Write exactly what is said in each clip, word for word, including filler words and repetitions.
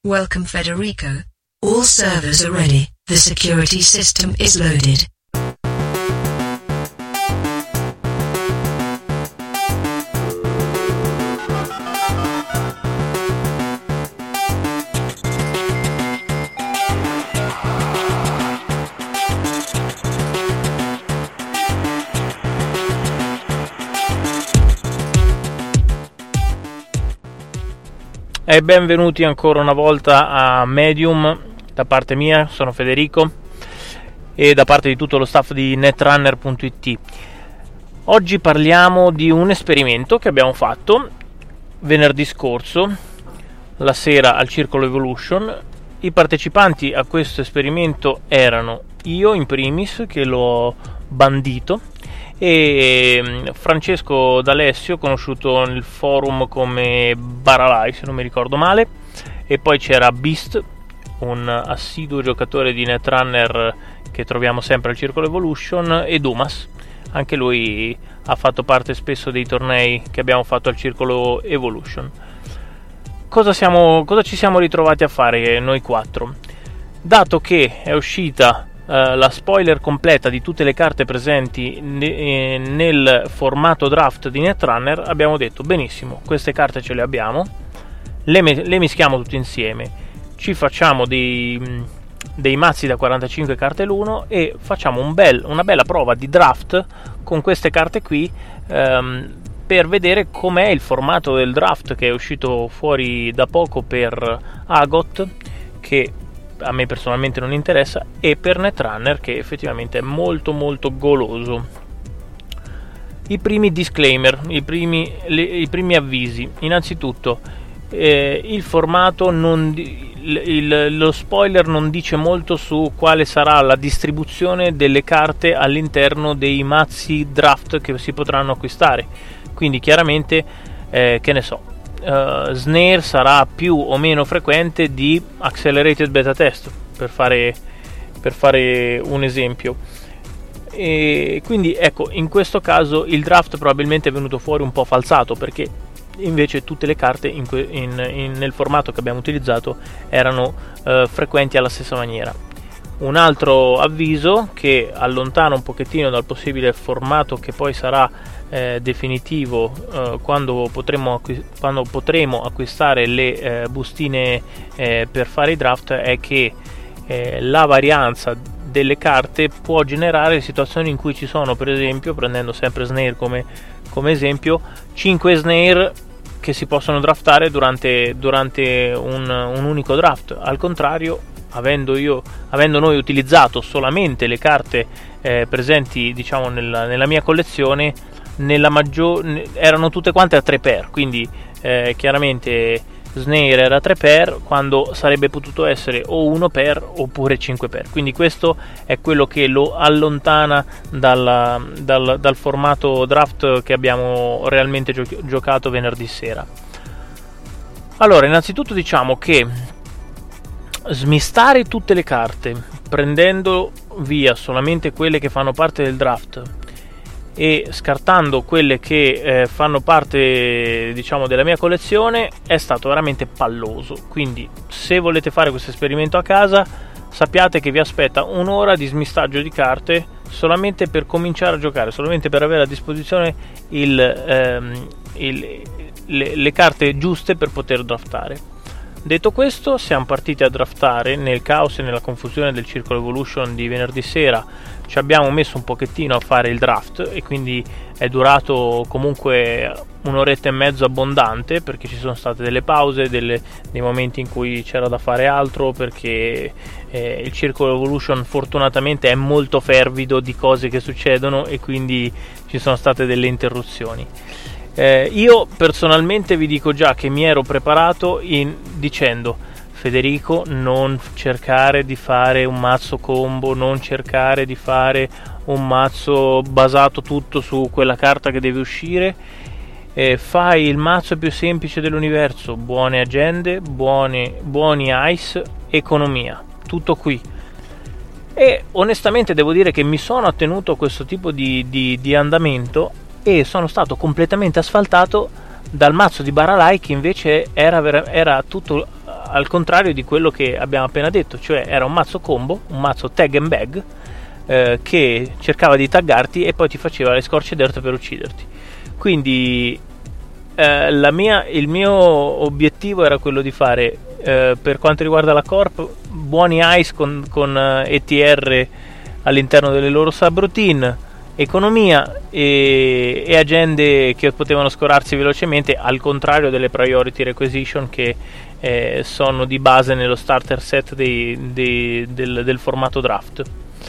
Welcome Federico. All servers are ready. The security system is loaded. E benvenuti ancora una volta a Medium. Da parte mia sono Federico e da parte di tutto lo staff di netrunner punto it. Oggi parliamo di un esperimento che abbiamo fatto venerdì scorso, la sera al Circolo Evolution. I partecipanti a questo esperimento erano io in primis, che l'ho bandito, e Francesco D'Alessio, conosciuto nel forum come Baralai se non mi ricordo male, e poi c'era Beast, un assiduo giocatore di Netrunner che troviamo sempre al Circolo Evolution, e Dumas, anche lui ha fatto parte spesso dei tornei che abbiamo fatto al Circolo Evolution. Cosa, siamo, cosa ci siamo ritrovati a fare noi quattro? Dato che è uscita Uh, la spoiler completa di tutte le carte presenti ne- nel formato draft di Netrunner, abbiamo detto benissimo, queste carte ce le abbiamo, le, me- le mischiamo tutte insieme, ci facciamo dei, dei mazzi da quarantacinque carte l'uno e facciamo un bel, una bella prova di draft con queste carte qui, um, per vedere com'è il formato del draft che è uscito fuori da poco per Agot, che a me personalmente non interessa, e per Netrunner, che effettivamente è molto molto goloso. I primi disclaimer, i primi, le, i primi avvisi. Innanzitutto eh, il formato non di, il, il, lo spoiler non dice molto su quale sarà la distribuzione delle carte all'interno dei mazzi draft che si potranno acquistare, quindi chiaramente eh, che ne so, Uh, Snare sarà più o meno frequente di Accelerated Beta Test, per fare, per fare un esempio. E quindi ecco, in questo caso il draft probabilmente è venuto fuori un po' falsato, perché invece tutte le carte in que- in, in, nel formato che abbiamo utilizzato erano uh, frequenti alla stessa maniera. Un altro avviso che allontana un pochettino dal possibile formato che poi sarà eh, definitivo eh, quando, potremo acqu- quando potremo acquistare le eh, bustine eh, per fare i draft, è che eh, la varianza delle carte può generare situazioni in cui ci sono, per esempio, prendendo sempre Snare come, come esempio, cinque Snare che si possono draftare durante, durante un, un unico draft. Al contrario, avendo io avendo noi utilizzato solamente le carte eh, presenti, diciamo, nella, nella mia collezione, nella maggior, erano tutte quante a tre per, quindi eh, chiaramente Snare era tre per, quando sarebbe potuto essere o uno per oppure cinque per, quindi questo è quello che lo allontana dal, dal, dal formato draft che abbiamo realmente gio- giocato venerdì sera. Allora, innanzitutto diciamo che smistare tutte le carte prendendo via solamente quelle che fanno parte del draft e scartando quelle che eh, fanno parte, diciamo, della mia collezione è stato veramente palloso. Quindi se volete fare questo esperimento a casa, sappiate che vi aspetta un'ora di smistaggio di carte solamente per cominciare a giocare, solamente per avere a disposizione il, ehm, il, le, le carte giuste per poter draftare. Detto questo, siamo partiti a draftare nel caos e nella confusione del Circolo Evolution di venerdì sera. Ci abbiamo messo un pochettino a fare il draft e quindi è durato comunque un'oretta e mezzo abbondante, perché ci sono state delle pause, delle, dei momenti in cui c'era da fare altro, perché eh, il Circolo Evolution fortunatamente è molto fervido di cose che succedono e quindi ci sono state delle interruzioni. Eh, io personalmente vi dico già che mi ero preparato in, dicendo: Federico, non cercare di fare un mazzo combo, non cercare di fare un mazzo basato tutto su quella carta che deve uscire, eh, fai il mazzo più semplice dell'universo, buone agende, buone, buoni ice, economia, tutto qui. E onestamente devo dire che mi sono attenuto a questo tipo di, di, di andamento e sono stato completamente asfaltato dal mazzo di Baralai, che invece era, vera, era tutto al contrario di quello che abbiamo appena detto, cioè era un mazzo combo, un mazzo tag and bag, eh, che cercava di taggarti e poi ti faceva le scorce d'erte per ucciderti. Quindi eh, la mia, il mio obiettivo era quello di fare, eh, per quanto riguarda la Corp, buoni ice con, con E T R all'interno delle loro subroutine, economia e, e agende che potevano scorarsi velocemente, al contrario delle priority requisition che eh, sono di base nello starter set dei, dei, del, del formato draft.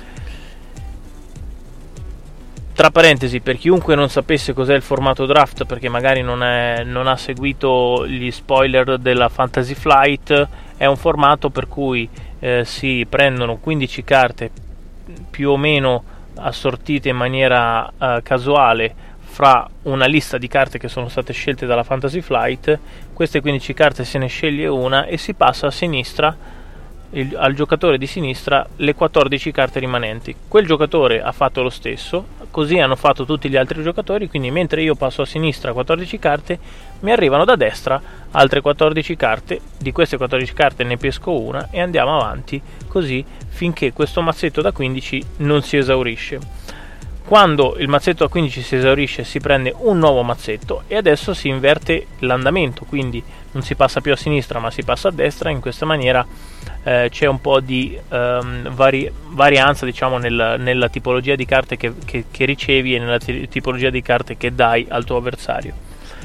Tra parentesi, per chiunque non sapesse cos'è il formato draft, perché magari non, è, non ha seguito gli spoiler della Fantasy Flight, è un formato per cui eh, si prendono quindici carte più o meno assortite in maniera uh, casuale fra una lista di carte che sono state scelte dalla Fantasy Flight. Queste quindici carte se ne sceglie una e si passa a sinistra, il, al giocatore di sinistra, le quattordici carte rimanenti. Quel giocatore ha fatto lo stesso, così hanno fatto tutti gli altri giocatori, quindi mentre io passo a sinistra quattordici carte, mi arrivano da destra altre quattordici carte. Di queste quattordici carte ne pesco una e andiamo avanti così finché questo mazzetto da quindici non si esaurisce. Quando il mazzetto da quindici si esaurisce si prende un nuovo mazzetto e adesso si inverte l'andamento, quindi non si passa più a sinistra ma si passa a destra. In questa maniera eh, c'è un po' di ehm, vari- varianza, diciamo, nel, nella tipologia di carte che, che, che ricevi e nella t- tipologia di carte che dai al tuo avversario.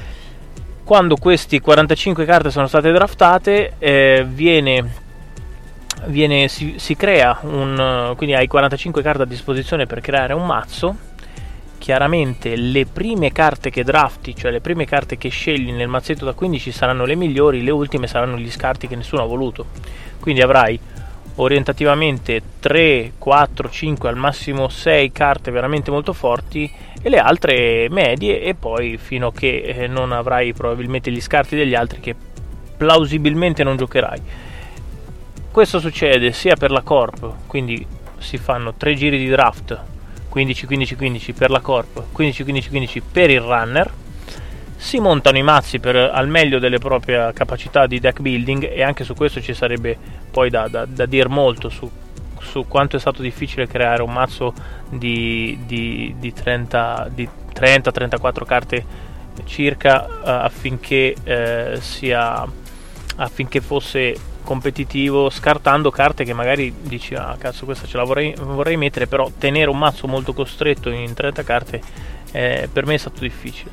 Quando queste quarantacinque carte sono state draftate, eh, viene Viene, si, si crea un, quindi hai quarantacinque carte a disposizione per creare un mazzo. Chiaramente le prime carte che drafti, cioè le prime carte che scegli nel mazzetto da quindici, saranno le migliori, le ultime saranno gli scarti che nessuno ha voluto. Quindi avrai orientativamente tre, quattro, cinque, al massimo sei carte veramente molto forti e le altre medie, e poi fino a che eh, non avrai probabilmente gli scarti degli altri che plausibilmente non giocherai. Questo succede sia per la Corp, quindi si fanno tre giri di draft, quindici quindici quindici per la Corp, quindici quindici quindici per il runner. Si montano i mazzi per, al meglio delle proprie capacità di deck building, e anche su questo ci sarebbe poi da, da, da dire molto su, su quanto è stato difficile creare un mazzo di, di, di trenta trentaquattro carte circa uh, affinché uh, sia affinché fosse competitivo, scartando carte che magari dici ah cazzo, questa ce la vorrei, vorrei mettere, però tenere un mazzo molto costretto in trenta carte eh, per me è stato difficile.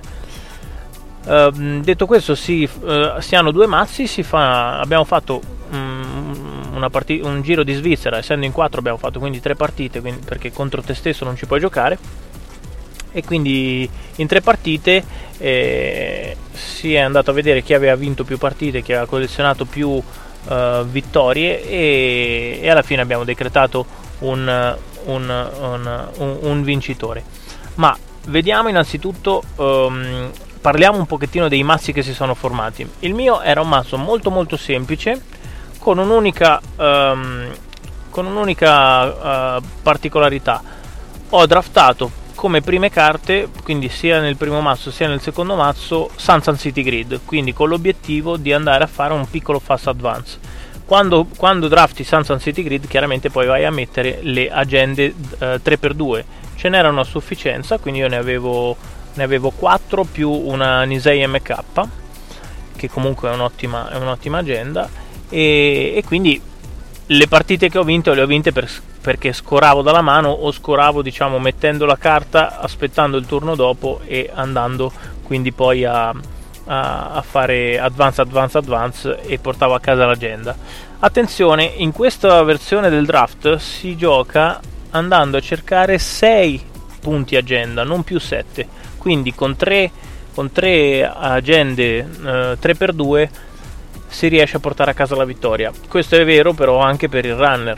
Uh, detto questo, si, uh, si hanno due mazzi, si fa, abbiamo fatto um, una parti- un giro di Svizzera, essendo in quattro abbiamo fatto quindi tre partite, quindi, perché contro te stesso non ci puoi giocare, e quindi in tre partite eh, si è andato a vedere chi aveva vinto più partite, chi aveva collezionato più Uh, vittorie, e, e alla fine abbiamo decretato un, un, un, un, un vincitore. Ma vediamo innanzitutto, um, parliamo un pochettino dei mazzi che si sono formati. Il mio era un mazzo molto molto semplice, con un'unica um, con un'unica uh, particolarità. Ho draftato come prime carte, quindi sia nel primo mazzo sia nel secondo mazzo, Sun Sun City Grid, quindi con l'obiettivo di andare a fare un piccolo fast advance. Quando, quando drafti Sun Sun City Grid, chiaramente poi vai a mettere le agende eh, tre per due. Ce n'erano a sufficienza, quindi io ne avevo, ne avevo quattro più una Nisei M K, che comunque è un'ottima, è un'ottima agenda, e, e quindi le partite che ho vinto le ho vinte per, perché scoravo dalla mano, o scoravo, diciamo, mettendo la carta, aspettando il turno dopo e andando quindi poi a, a, a fare advance advance advance e portavo a casa l'agenda. Attenzione, in questa versione del draft si gioca andando a cercare sei punti agenda, non più sette, quindi con tre con tre agende eh, tre per due si riesce a portare a casa la vittoria. Questo è vero però anche per il runner.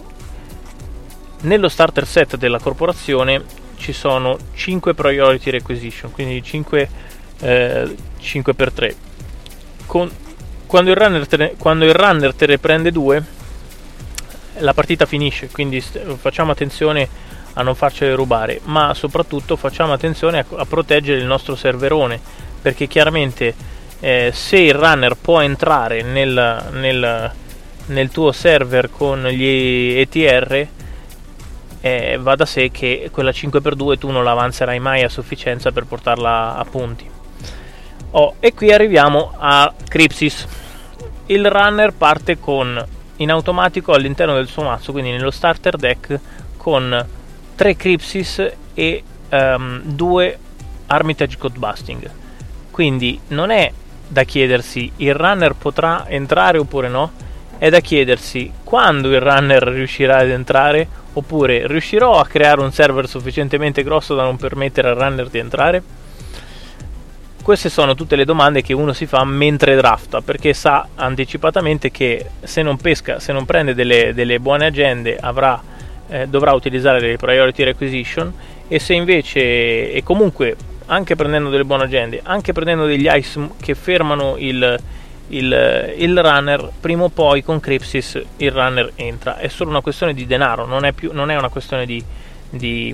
Nello starter set della corporazione ci sono cinque priority requisition, quindi cinque, eh, cinque per tre. Con, quando, il runner te ne, quando il runner te ne prende due, la partita finisce, quindi st- facciamo attenzione a non farcele rubare, ma soprattutto facciamo attenzione a, a proteggere il nostro serverone, perché chiaramente eh, se il runner può entrare nel, nel, nel tuo server con gli E T R, eh, va da sé che quella cinque per due tu non la avanzerai mai a sufficienza per portarla a punti. Oh, e qui arriviamo a Crypsis. Il runner parte con in automatico all'interno del suo mazzo, quindi nello starter deck, con tre Crypsis e um, due Armitage Codebusting. Quindi non è da chiedersi il runner potrà entrare oppure no, è da chiedersi quando il runner riuscirà ad entrare, oppure riuscirò a creare un server sufficientemente grosso da non permettere al runner di entrare. Queste sono tutte le domande che uno si fa mentre drafta, perché sa anticipatamente che se non pesca, se non prende delle, delle buone agende, avrà, eh, dovrà utilizzare le priority requisition, e se invece, e comunque anche prendendo delle buone agende, anche prendendo degli ice che fermano il, il, il runner, prima o poi con Crypsis il runner entra. È solo una questione di denaro, non è, più, non è una questione di... di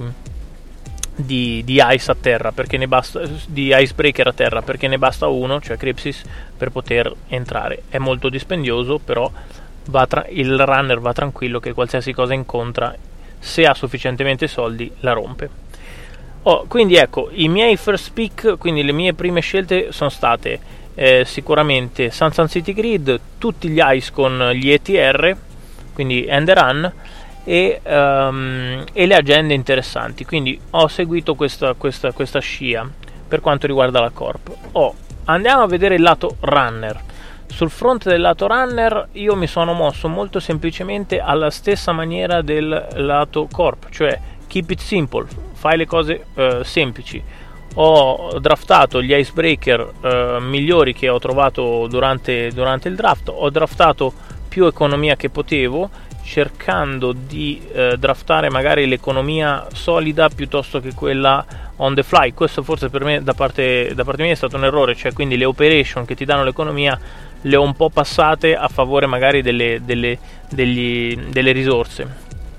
Di, di ice a terra, perché ne basta, di icebreaker a terra, perché ne basta uno, cioè Crypsis, per poter entrare. È molto dispendioso, però va tra, il runner va tranquillo che qualsiasi cosa incontra, se ha sufficientemente soldi, la rompe. Oh, quindi ecco, i miei first pick, quindi le mie prime scelte sono state eh, sicuramente Sun Sun City Grid, tutti gli ice con gli E T R, quindi end run, E, um, e le agende interessanti. Quindi ho seguito questa, questa, questa scia per quanto riguarda la corp. Oh, andiamo a vedere il lato runner. Sul fronte del lato runner io mi sono mosso molto semplicemente alla stessa maniera del lato corp, cioè keep it simple, fai le cose uh, semplici. Ho draftato gli icebreaker uh, migliori che ho trovato durante, durante il draft. Ho draftato più economia che potevo, cercando di eh, draftare magari l'economia solida piuttosto che quella on the fly. Questo forse per me da parte, da parte mia è stato un errore, cioè quindi le operation che ti danno l'economia le ho un po' passate a favore magari delle, delle, degli, delle risorse.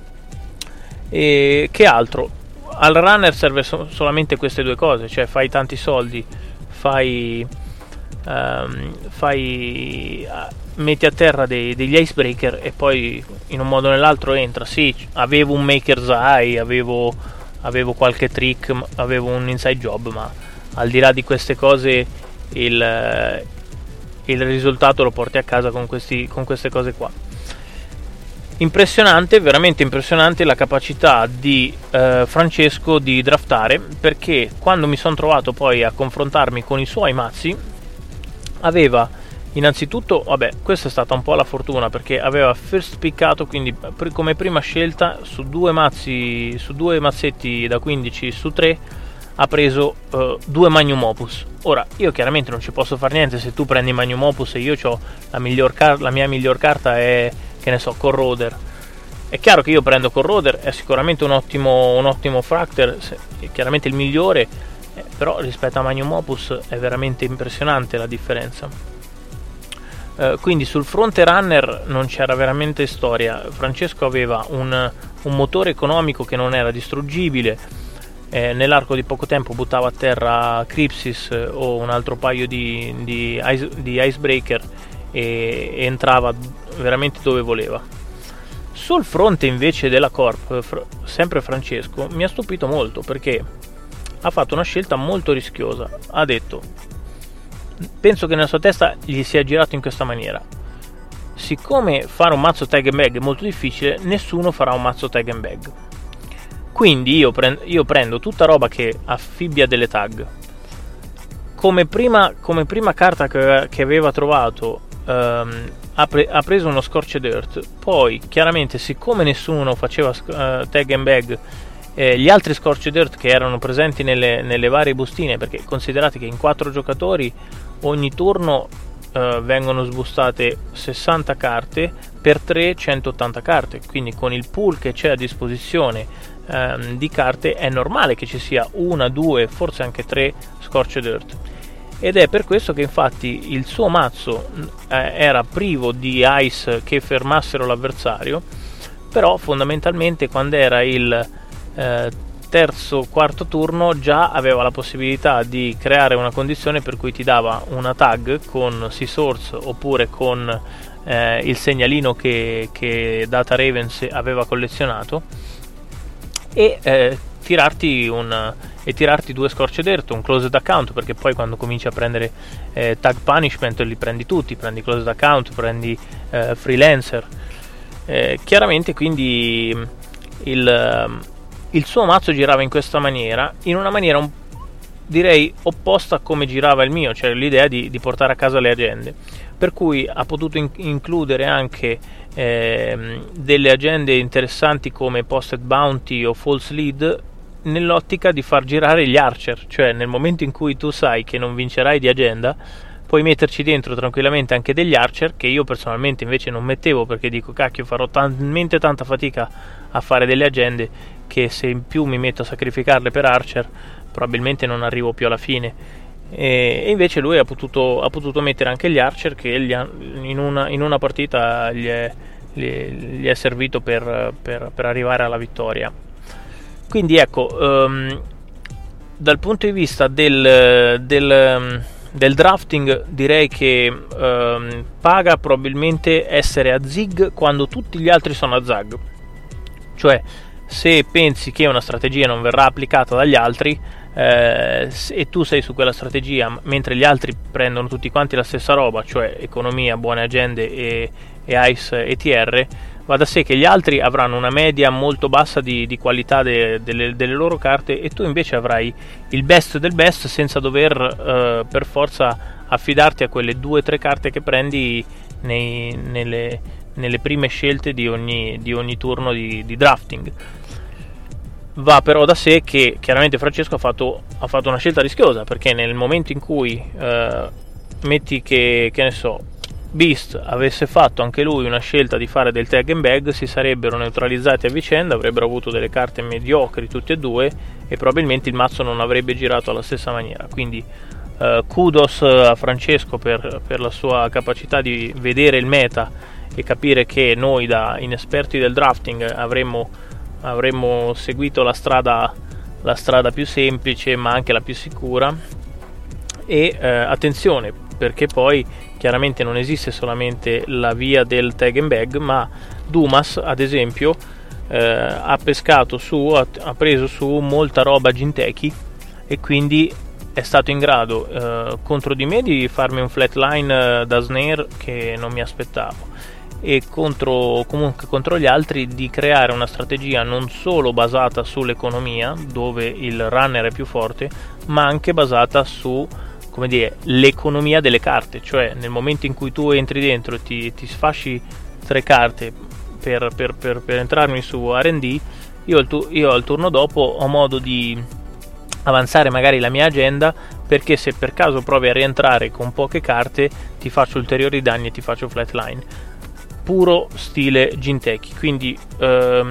E che altro? Al runner serve so- solamente queste due cose, cioè fai tanti soldi, fai um, fai uh, metti a terra dei, degli icebreaker e poi in un modo o nell'altro entra. Sì, avevo un maker's eye, avevo, avevo qualche trick, avevo un inside job, ma al di là di queste cose il, il risultato lo porti a casa con, questi, con queste cose qua. Impressionante, veramente impressionante la capacità di eh, Francesco di draftare, perché quando mi sono trovato poi a confrontarmi con i suoi mazzi, aveva innanzitutto, vabbè, questa è stata un po' la fortuna, perché aveva first pickato, quindi pr- come prima scelta su due mazzi, su due mazzetti da quindici su tre ha preso uh, due Magnum Opus. Ora, io chiaramente non ci posso fare niente se tu prendi Magnum Opus e io ho la miglior car- la mia miglior carta è, che ne so, Corroder. È chiaro che io prendo Corroder, è sicuramente un ottimo, un ottimo Fracter, è chiaramente il migliore, eh, però rispetto a Magnum Opus è veramente impressionante la differenza. Uh, quindi sul fronte runner non c'era veramente storia. Francesco aveva un, un motore economico che non era distruggibile, eh, nell'arco di poco tempo buttava a terra Crypsis eh, o un altro paio di, di, ice, di icebreaker e, e entrava veramente dove voleva. Sul fronte invece della corp, fr- sempre Francesco mi ha stupito molto, perché ha fatto una scelta molto rischiosa. Ha detto, penso che nella sua testa gli sia girato in questa maniera: siccome fare un mazzo tag and bag è molto difficile, nessuno farà un mazzo tag and bag, quindi io, prend- io prendo tutta roba che affibbia delle tag. Come prima, come prima carta che, che aveva trovato um, ha, pre- ha preso uno Scorched Earth. Poi chiaramente, siccome nessuno faceva uh, tag and bag, Eh, gli altri Scorched Earth che erano presenti nelle, nelle varie bustine, perché considerate che in quattro giocatori ogni turno eh, vengono sbustate sessanta carte per tre, centottanta carte, quindi con il pool che c'è a disposizione ehm, di carte è normale che ci sia una, due, forse anche tre Scorched Earth, ed è per questo che infatti il suo mazzo eh, era privo di ice che fermassero l'avversario, però fondamentalmente quando era il Uh, terzo quarto turno già aveva la possibilità di creare una condizione per cui ti dava una tag con Sea Source oppure con eh, il segnalino che, che Data Ravens aveva collezionato e eh, tirarti un e tirarti due scorce d'erto, un closed account, perché poi quando cominci a prendere eh, tag punishment li prendi tutti, prendi closed account, prendi eh, freelancer. Eh, chiaramente quindi il, il suo mazzo girava in questa maniera, in una maniera un, direi opposta a come girava il mio, cioè l'idea di, di portare a casa le agende, per cui ha potuto in, includere anche eh, delle agende interessanti come Posted Bounty o False Lead, nell'ottica di far girare gli archer, cioè nel momento in cui tu sai che non vincerai di agenda puoi metterci dentro tranquillamente anche degli archer, che io personalmente invece non mettevo, perché dico cacchio, farò talmente tanta fatica a fare delle agende che se in più mi metto a sacrificarle per archer probabilmente non arrivo più alla fine. E invece lui ha potuto, ha potuto mettere anche gli archer, che gli ha, in, una, in una partita gli è, gli, gli è servito per, per, per arrivare alla vittoria. Quindi ecco, um, dal punto di vista del, del, del drafting direi che um, paga probabilmente essere a zig quando tutti gli altri sono a zag, cioè se pensi che una strategia non verrà applicata dagli altri eh, e tu sei su quella strategia mentre gli altri prendono tutti quanti la stessa roba, cioè economia, buone agende e, e ice e T R, va da sé che gli altri avranno una media molto bassa di, di qualità de, delle, delle loro carte e tu invece avrai il best del best senza dover eh, per forza affidarti a quelle due o tre carte che prendi nei, nelle, nelle prime scelte di ogni, di ogni turno di, di drafting. Va però da sé che chiaramente Francesco ha fatto, ha fatto una scelta rischiosa, perché nel momento in cui eh, metti che, che ne so, Beast avesse fatto anche lui una scelta di fare del tag and bag, si sarebbero neutralizzati a vicenda, avrebbero avuto delle carte mediocri tutte e due e probabilmente il mazzo non avrebbe girato alla stessa maniera. Quindi eh, kudos a Francesco per, per la sua capacità di vedere il meta e capire che noi da inesperti del drafting avremmo, avremmo seguito la strada, la strada più semplice ma anche la più sicura. E eh, attenzione, perché poi chiaramente non esiste solamente la via del tag and bag, ma Dumas ad esempio eh, ha pescato su, ha, ha preso su molta roba Jinteki e quindi è stato in grado eh, contro di me di farmi un flatline eh, da snare che non mi aspettavo, e contro, comunque contro gli altri di creare una strategia non solo basata sull'economia, dove il runner è più forte, ma anche basata su, come dire, l'economia delle carte, cioè nel momento in cui tu entri dentro e ti, ti sfasci tre carte per, per, per, per entrarmi su R and D, io al, tu, io al turno dopo ho modo di avanzare magari la mia agenda, perché se per caso provi a rientrare con poche carte ti faccio ulteriori danni e ti faccio flatline, puro stile Jinteki. Quindi ehm,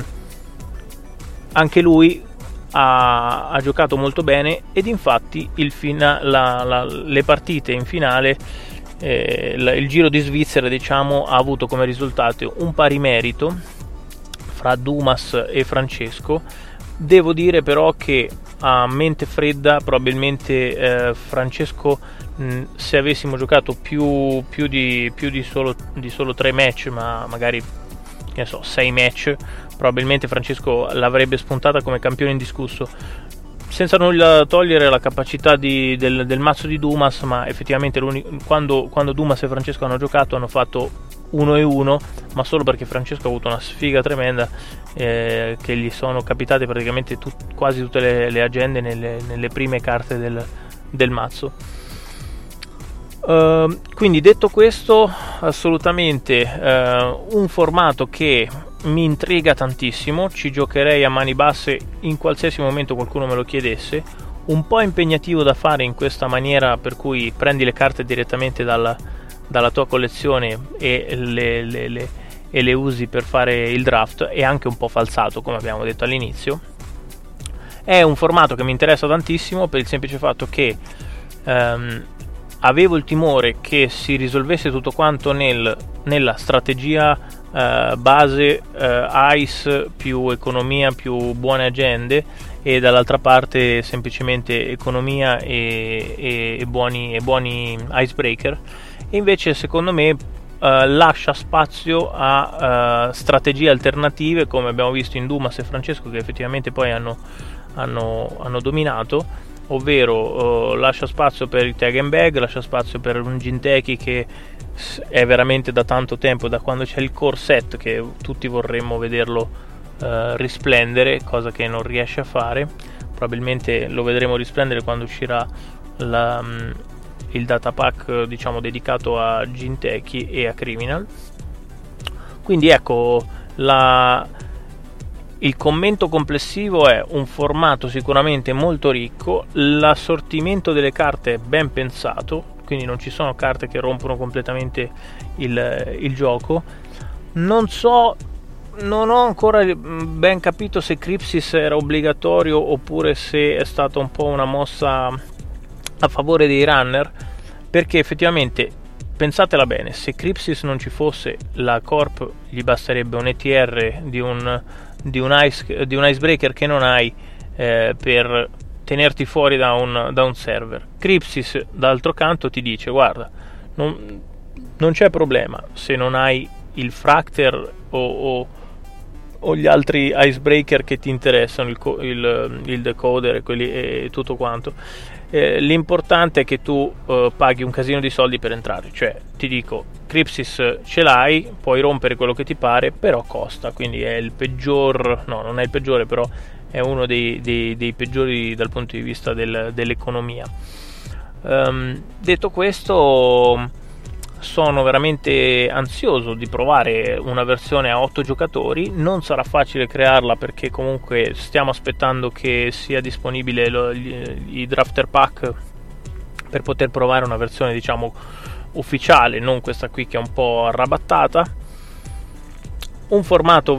anche lui Ha, ha giocato molto bene, ed infatti il fina, la, la, le partite in finale, eh, la, il Giro di Svizzera diciamo ha avuto come risultato un pari merito fra Dumas e Francesco. Devo dire però che a mente fredda probabilmente eh, Francesco, mh, se avessimo giocato più, più, di, più di, solo, di solo tre match, ma magari che ne so, sei match, probabilmente Francesco l'avrebbe spuntata come campione indiscusso, senza nulla togliere la capacità di, del, del mazzo di Dumas, ma effettivamente quando, quando Dumas e Francesco hanno giocato hanno fatto uno e uno, ma solo perché Francesco ha avuto una sfiga tremenda, eh, che gli sono capitate praticamente tut, quasi tutte le, le agende nelle, nelle prime carte del, del mazzo. Uh, quindi detto questo, assolutamente uh, un formato che mi intriga tantissimo, ci giocherei a mani basse in qualsiasi momento qualcuno me lo chiedesse, un po' impegnativo da fare in questa maniera per cui prendi le carte direttamente dalla, dalla tua collezione e le, le, le, e le usi per fare il draft, e anche un po' falsato come abbiamo detto all'inizio. È un formato che mi interessa tantissimo per il semplice fatto che um, avevo il timore che si risolvesse tutto quanto nel, nella strategia eh, base eh, ICE più economia più buone agende, e dall'altra parte semplicemente economia e, e, e, buoni, e buoni icebreaker. E invece secondo me Uh, lascia spazio a uh, strategie alternative, come abbiamo visto in Dumas e Francesco, che effettivamente poi hanno, hanno, hanno dominato, ovvero uh, lascia spazio per il tag and bag, lascia spazio per un Jinteki che è veramente da tanto tempo, da quando c'è il core set, che tutti vorremmo vederlo uh, risplendere, cosa che non riesce a fare. Probabilmente lo vedremo risplendere quando uscirà la um, il datapack, diciamo, dedicato a Jinteki e a Criminal. Quindi ecco, la, il commento complessivo è un formato sicuramente molto ricco, l'assortimento delle carte è ben pensato, quindi non ci sono carte che rompono completamente il, il gioco. Non so, non ho ancora ben capito se Crypsis era obbligatorio oppure se è stata un po' una mossa a favore dei runner, perché effettivamente, pensatela bene, se Crypsis non ci fosse, la Corp gli basterebbe un E T R di un, di un, ice, di un icebreaker che non hai eh, per tenerti fuori da un, da un server. Crypsis d'altro canto ti dice: guarda, non, non c'è problema se non hai il Fracter o, o, o gli altri icebreaker che ti interessano, il, il, il decoder e, quelli, e tutto quanto. Eh, l'importante è che tu eh, paghi un casino di soldi per entrare, cioè ti dico, Crypsis ce l'hai, puoi rompere quello che ti pare, però costa, quindi è il peggior, no, non è il peggiore, però è uno dei, dei, dei peggiori dal punto di vista del, dell'economia. Um, detto questo, sono veramente ansioso di provare una versione a otto giocatori. Non sarà facile crearla, perché comunque stiamo aspettando che sia disponibile lo, gli, i drafter pack per poter provare una versione, diciamo, ufficiale, non questa qui che è un po' arrabattata. Un formato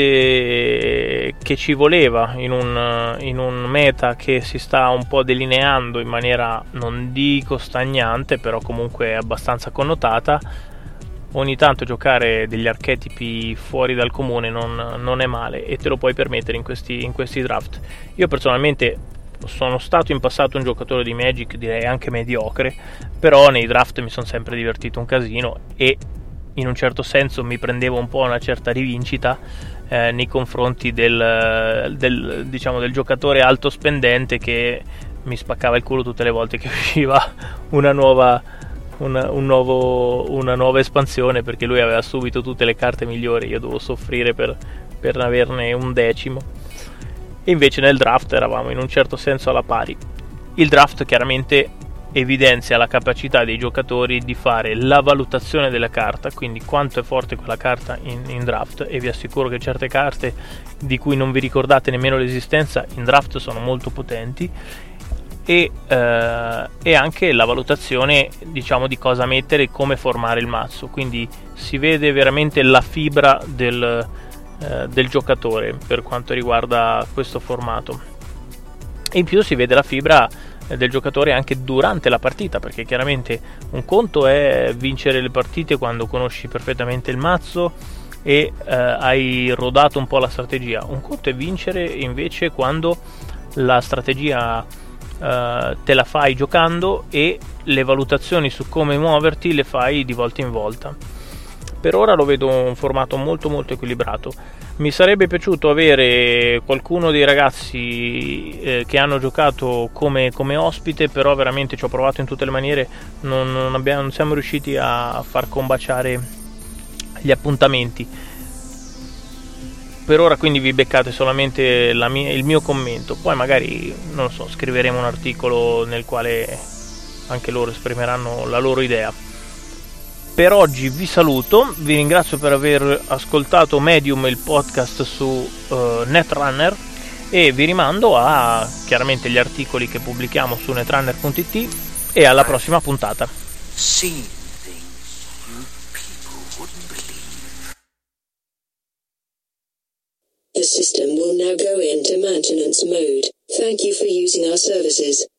veramente che ci voleva in un, in un meta che si sta un po' delineando in maniera, non dico stagnante, però comunque abbastanza connotata. Ogni tanto giocare degli archetipi fuori dal comune non, non è male, e te lo puoi permettere in questi, in questi draft. Io personalmente sono stato in passato un giocatore di Magic, direi anche mediocre, però nei draft mi sono sempre divertito un casino, e in un certo senso mi prendevo un po' una certa rivincita eh, nei confronti del, del, diciamo, del giocatore alto spendente che mi spaccava il culo tutte le volte che usciva una nuova, una, un nuovo, una nuova espansione, perché lui aveva subito tutte le carte migliori, io dovevo soffrire per, per averne un decimo. E invece nel draft eravamo in un certo senso alla pari. Il draft chiaramente evidenzia la capacità dei giocatori di fare la valutazione della carta, quindi quanto è forte quella carta in, in draft, e vi assicuro che certe carte di cui non vi ricordate nemmeno l'esistenza in draft sono molto potenti, e, eh, e anche la valutazione, diciamo, di cosa mettere e come formare il mazzo, quindi si vede veramente la fibra del, eh, del giocatore per quanto riguarda questo formato. E in più si vede la fibra del giocatore anche durante la partita, perché chiaramente un conto è vincere le partite quando conosci perfettamente il mazzo e eh, hai rodato un po' la strategia, un conto è vincere invece quando la strategia eh, te la fai giocando e le valutazioni su come muoverti le fai di volta in volta. Per ora lo vedo un formato molto molto equilibrato. Mi sarebbe piaciuto avere qualcuno dei ragazzi eh, che hanno giocato come, come ospite, però veramente ci ho provato in tutte le maniere, non, non, abbiamo, non siamo riusciti a far combaciare gli appuntamenti. Per ora quindi vi beccate solamente la mia, il mio commento, poi magari, non lo so, scriveremo un articolo nel quale anche loro esprimeranno la loro idea. Per oggi vi saluto, vi ringrazio per aver ascoltato Medium, il podcast su uh, Netrunner, e vi rimando a chiaramente gli articoli che pubblichiamo su netrunner punto it, e alla prossima puntata. The system will now go into maintenance mode. Thank you for using our services.